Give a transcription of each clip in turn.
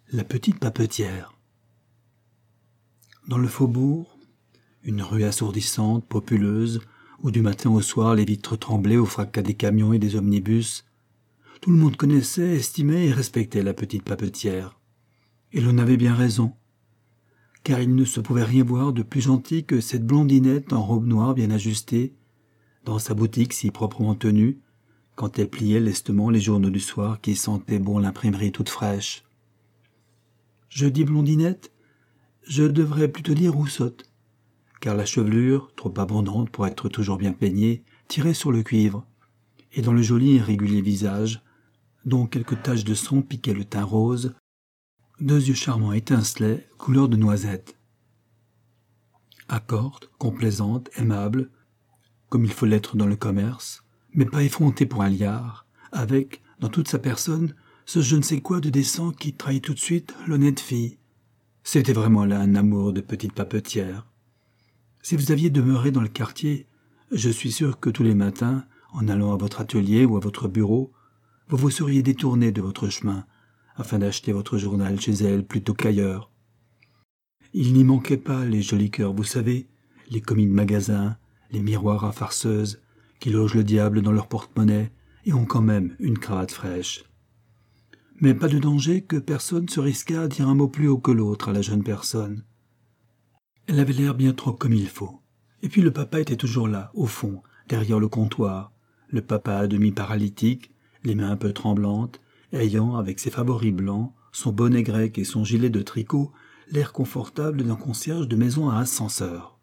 La petite papetière. Dans le faubourg, une rue assourdissante, populeuse, où du matin au soir les vitres tremblaient au fracas des camions et des omnibus, tout le monde connaissait, estimait et respectait la petite papetière. Et l'on avait bien raison, car il ne se pouvait rien voir de plus gentil que cette blondinette en robe noire bien ajustée, dans sa boutique si proprement tenue, quand elle pliait lestement les journaux du soir qui sentaient bon l'imprimerie toute fraîche. Je dis blondinette, je devrais plutôt dire roussotte, car la chevelure, trop abondante pour être toujours bien peignée, tirait sur le cuivre, et dans le joli et régulier visage, dont quelques taches de sang piquaient le teint rose, 2 yeux charmants étincelaient, couleur de noisette. Accorte, complaisante, aimable, comme il faut l'être dans le commerce, mais pas effrontée pour un liard, avec, dans toute sa personne, ce je ne sais quoi de décent qui trahit tout de suite l'honnête fille. C'était vraiment là un amour de petite papetière. Si vous aviez demeuré dans le quartier, je suis sûr que tous les matins, en allant à votre atelier ou à votre bureau, vous vous seriez détourné de votre chemin, afin d'acheter votre journal chez elle plutôt qu'ailleurs. Il n'y manquait pas les jolis cœurs, vous savez, les commis de magasin, les miroirs à farceuses, qui logent le diable dans leur porte-monnaie et ont quand même une cravate fraîche. Mais pas de danger que personne se risquât à dire un mot plus haut que l'autre à la jeune personne. Elle avait l'air bien trop comme il faut. Et puis le papa était toujours là, au fond, derrière le comptoir, le papa à demi paralytique, les mains un peu tremblantes, ayant, avec ses favoris blancs, son bonnet grec et son gilet de tricot, l'air confortable d'un concierge de maison à ascenseur.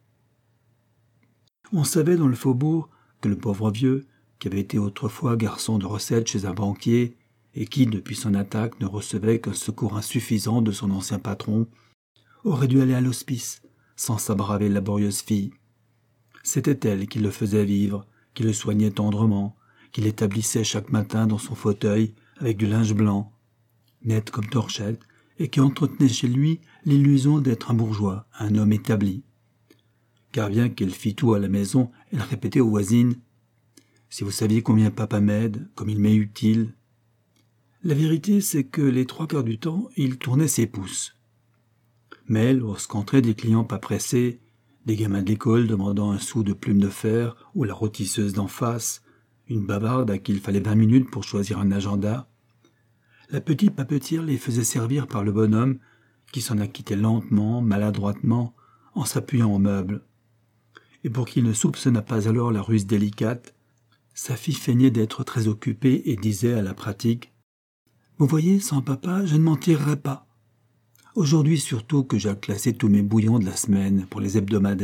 On savait dans le faubourg que le pauvre vieux, qui avait été autrefois garçon de recette chez un banquier, et qui, depuis son attaque, ne recevait qu'un secours insuffisant de son ancien patron, aurait dû aller à l'hospice, sans sa brave et laborieuse fille. C'était elle qui le faisait vivre, qui le soignait tendrement, qui l'établissait chaque matin dans son fauteuil avec du linge blanc, net comme torchette, et qui entretenait chez lui l'illusion d'être un bourgeois, un homme établi. Car bien qu'elle fît tout à la maison, elle répétait aux voisines « Si vous saviez combien papa m'aide, comme il m'est utile !» La vérité, c'est que les 3/4 du temps, il tournait ses pouces. Mais lorsqu'entraient des clients pas pressés, des gamins de l'école demandant un sou de plume de fer ou la rôtisseuse d'en face, une bavarde à qui il fallait 20 minutes pour choisir un agenda, la petite papetière les faisait servir par le bonhomme qui s'en acquittait lentement, maladroitement, en s'appuyant au meuble. Et pour qu'il ne soupçonnât pas alors la ruse délicate, sa fille feignait d'être très occupée et disait à la pratique « Vous voyez, sans papa, je ne m'en tirerai pas. Aujourd'hui surtout que j'ai classé tous mes bouillons de la semaine pour les hebdomadaires. »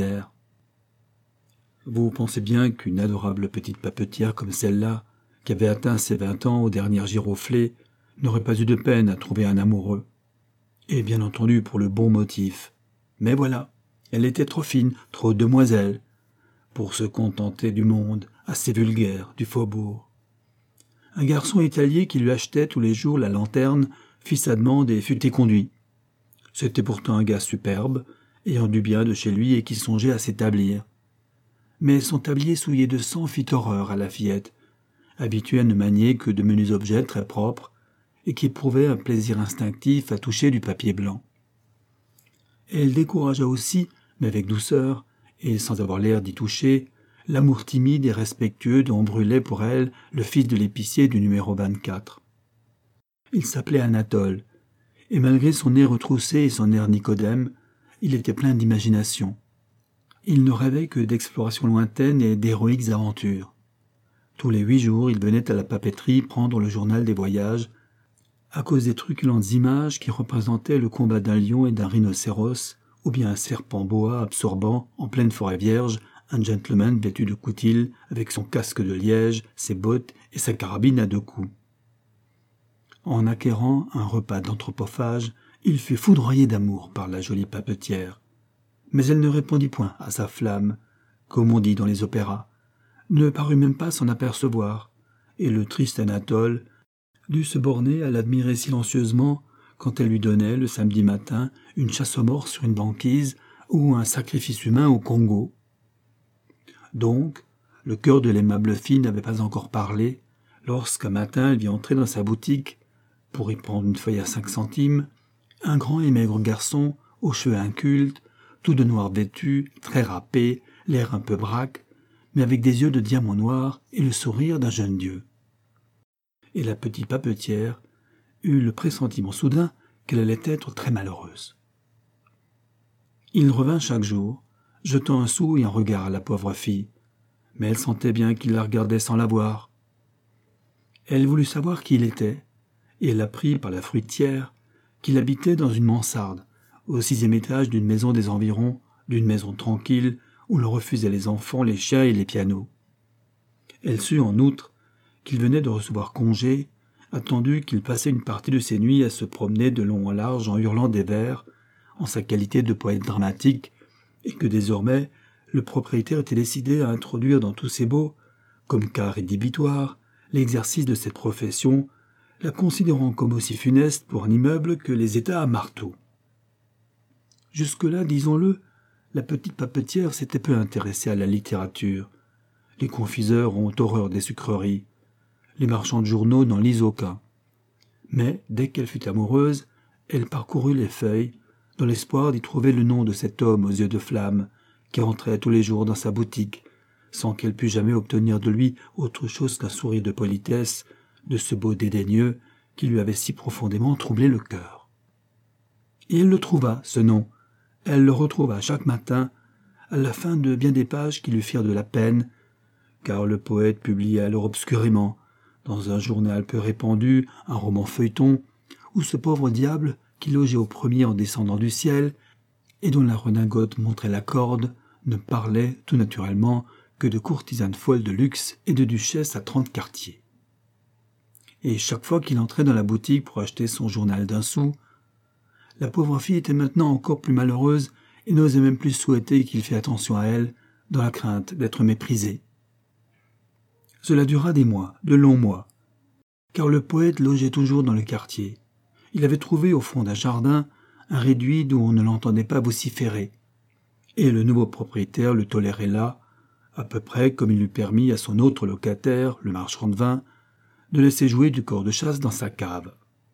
Vous pensez bien qu'une adorable petite papetière comme celle-là, qui avait atteint ses 20 ans aux dernières giroflées, n'aurait pas eu de peine à trouver un amoureux. Et bien entendu pour le bon motif. Mais voilà, elle était trop fine, trop demoiselle, pour se contenter du monde, assez vulgaire, du faubourg. Un garçon italien qui lui achetait tous les jours la lanterne fit sa demande et fut éconduit. C'était pourtant un gars superbe, ayant du bien de chez lui et qui songeait à s'établir. Mais son tablier souillé de sang fit horreur à la fillette, habituée à ne manier que de menus objets très propres, et qui éprouvait un plaisir instinctif à toucher du papier blanc. Elle découragea aussi, mais avec douceur, et sans avoir l'air d'y toucher, l'amour timide et respectueux dont brûlait pour elle le fils de l'épicier du numéro 24. Il s'appelait Anatole, et malgré son nez retroussé et son air Nicodème, il était plein d'imagination. Il ne rêvait que d'explorations lointaines et d'héroïques aventures. Tous les 8 jours, il venait à la papeterie prendre le journal des voyages, à cause des truculentes images qui représentaient le combat d'un lion et d'un rhinocéros, ou bien un serpent boa absorbant, en pleine forêt vierge, un gentleman vêtu de coutil, avec son casque de liège, ses bottes et sa carabine à 2 coups. En acquérant un repas d'anthropophage, il fut foudroyé d'amour par la jolie papetière. Mais elle ne répondit point à sa flamme, comme on dit dans les opéras, ne parut même pas s'en apercevoir, et le triste Anatole dut se borner à l'admirer silencieusement quand elle lui donnait, le samedi matin, une chasse aux morts sur une banquise ou un sacrifice humain au Congo. Donc, le cœur de l'aimable fille n'avait pas encore parlé, lorsqu'un matin elle vit entrer dans sa boutique pour y prendre une feuille à 5 centimes, un grand et maigre garçon, aux cheveux incultes, tout de noir vêtu, très râpé, l'air un peu braque, mais avec des yeux de diamant noir et le sourire d'un jeune dieu. Et la petite papetière eut le pressentiment soudain qu'elle allait être très malheureuse. Il revint chaque jour, jetant un sou et un regard à la pauvre fille, mais elle sentait bien qu'il la regardait sans la voir. Elle voulut savoir qui il était, et elle apprit par la fruitière qu'il habitait dans une mansarde, au 6e étage d'une maison des environs, d'une maison tranquille où l'on refusait les enfants, les chiens et les pianos. Elle sut en outre qu'il venait de recevoir congé, attendu qu'il passait une partie de ses nuits à se promener de long en large en hurlant des vers, en sa qualité de poète dramatique, et que désormais le propriétaire était décidé à introduire dans tous ses baux, comme cas rédhibitoire, l'exercice de cette profession, la considérant comme aussi funeste pour un immeuble que les États à marteau. Jusque-là, disons-le, la petite papetière s'était peu intéressée à la littérature. Les confiseurs ont horreur des sucreries. Les marchands de journaux n'en lisent aucun. Mais, dès qu'elle fut amoureuse, elle parcourut les feuilles, dans l'espoir d'y trouver le nom de cet homme aux yeux de flamme, qui entrait tous les jours dans sa boutique, sans qu'elle pût jamais obtenir de lui autre chose qu'un sourire de politesse, de ce beau dédaigneux qui lui avait si profondément troublé le cœur. Et elle le trouva, ce nom. Elle le retrouva chaque matin, à la fin de bien des pages qui lui firent de la peine, car le poète publiait alors obscurément, dans un journal peu répandu, un roman feuilleton, où ce pauvre diable, qui logeait au premier en descendant du ciel, et dont la redingote montrait la corde, ne parlait, tout naturellement, que de courtisanes folles de luxe et de duchesses à 30 quartiers. Et chaque fois qu'il entrait dans la boutique pour acheter son journal d'un sou, la pauvre fille était maintenant encore plus malheureuse et n'osait même plus souhaiter qu'il fît attention à elle, dans la crainte d'être méprisée. Cela dura des mois, de longs mois, car le poète logeait toujours dans le quartier. Il avait trouvé au fond d'un jardin un réduit d'où on ne l'entendait pas vociférer, et le nouveau propriétaire le tolérait là, à peu près comme il eût permis à son autre locataire, le marchand de vin, de laisser jouer du cor de chasse dans sa cave.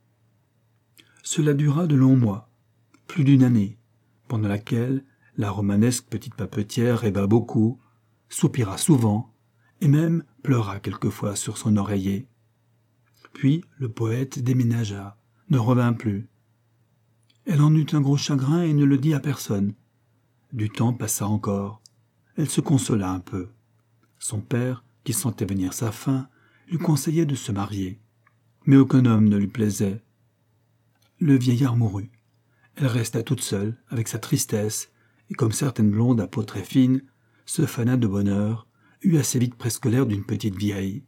Cela dura de longs mois, plus d'une année, pendant laquelle la romanesque petite papetière rêva beaucoup, soupira souvent, et même pleura quelquefois sur son oreiller. Puis le poète déménagea, ne revint plus. Elle en eut un gros chagrin et ne le dit à personne. Du temps passa encore. Elle se consola un peu. Son père, qui sentait venir sa fin, lui conseillait de se marier. Mais aucun homme ne lui plaisait. Le vieillard mourut. Elle resta toute seule, avec sa tristesse, et comme certaines blondes à peau très fine, se fana de bonheur, eut assez vite presque l'air d'une petite vieille.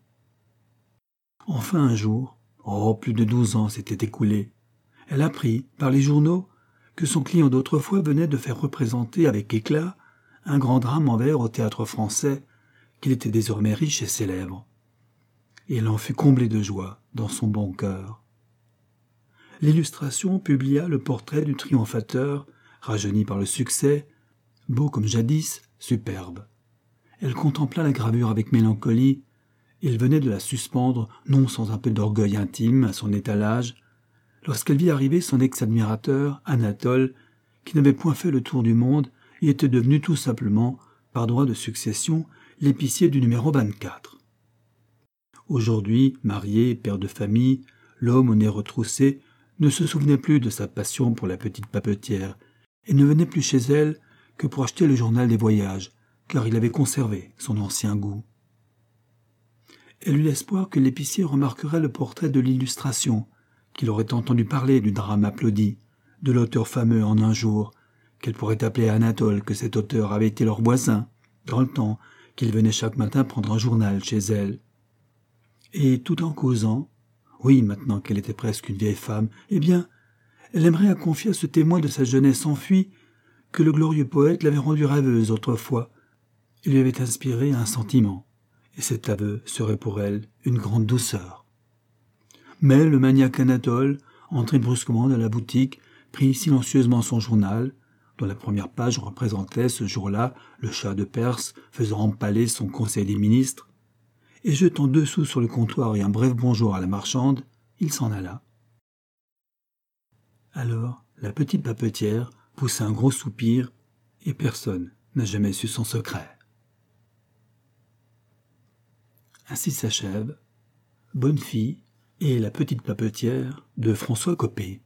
Enfin un jour, plus de 12 ans s'étaient écoulés, elle apprit, par les journaux, que son client d'autrefois venait de faire représenter avec éclat un grand drame en vers au théâtre français, qu'il était désormais riche et célèbre. Et elle en fut comblée de joie dans son bon cœur. L'illustration publia le portrait du triomphateur, rajeuni par le succès, beau comme jadis, superbe. Elle contempla la gravure avec mélancolie. Il venait de la suspendre, non sans un peu d'orgueil intime, à son étalage, lorsqu'elle vit arriver son ex-admirateur, Anatole, qui n'avait point fait le tour du monde et était devenu tout simplement, par droit de succession, l'épicier du numéro 24. Aujourd'hui, marié, père de famille, l'homme au nez retroussé ne se souvenait plus de sa passion pour la petite papetière et ne venait plus chez elle que pour acheter le journal des voyages, car il avait conservé son ancien goût. Elle eut l'espoir que l'épicier remarquerait le portrait de l'illustration, qu'il aurait entendu parler du drame applaudi, de l'auteur fameux en un jour, qu'elle pourrait appeler Anatole, que cet auteur avait été leur voisin, dans le temps qu'il venait chaque matin prendre un journal chez elle. Et tout en causant, oui, maintenant qu'elle était presque une vieille femme, eh bien, elle aimerait à confier à ce témoin de sa jeunesse enfuie que le glorieux poète l'avait rendue rêveuse autrefois et lui avait inspiré un sentiment, et cet aveu serait pour elle une grande douceur. Mais le maniaque Anatole, entré brusquement dans la boutique, prit silencieusement son journal, dont la première page représentait ce jour-là le Shah de Perse faisant empaler son conseil des ministres, et jetant 2 sous sur le comptoir et un bref bonjour à la marchande, il s'en alla. Alors, la petite papetière poussa un gros soupir, et personne n'a jamais su son secret. Ainsi s'achève Bonne fille et la petite papetière de François Coppée.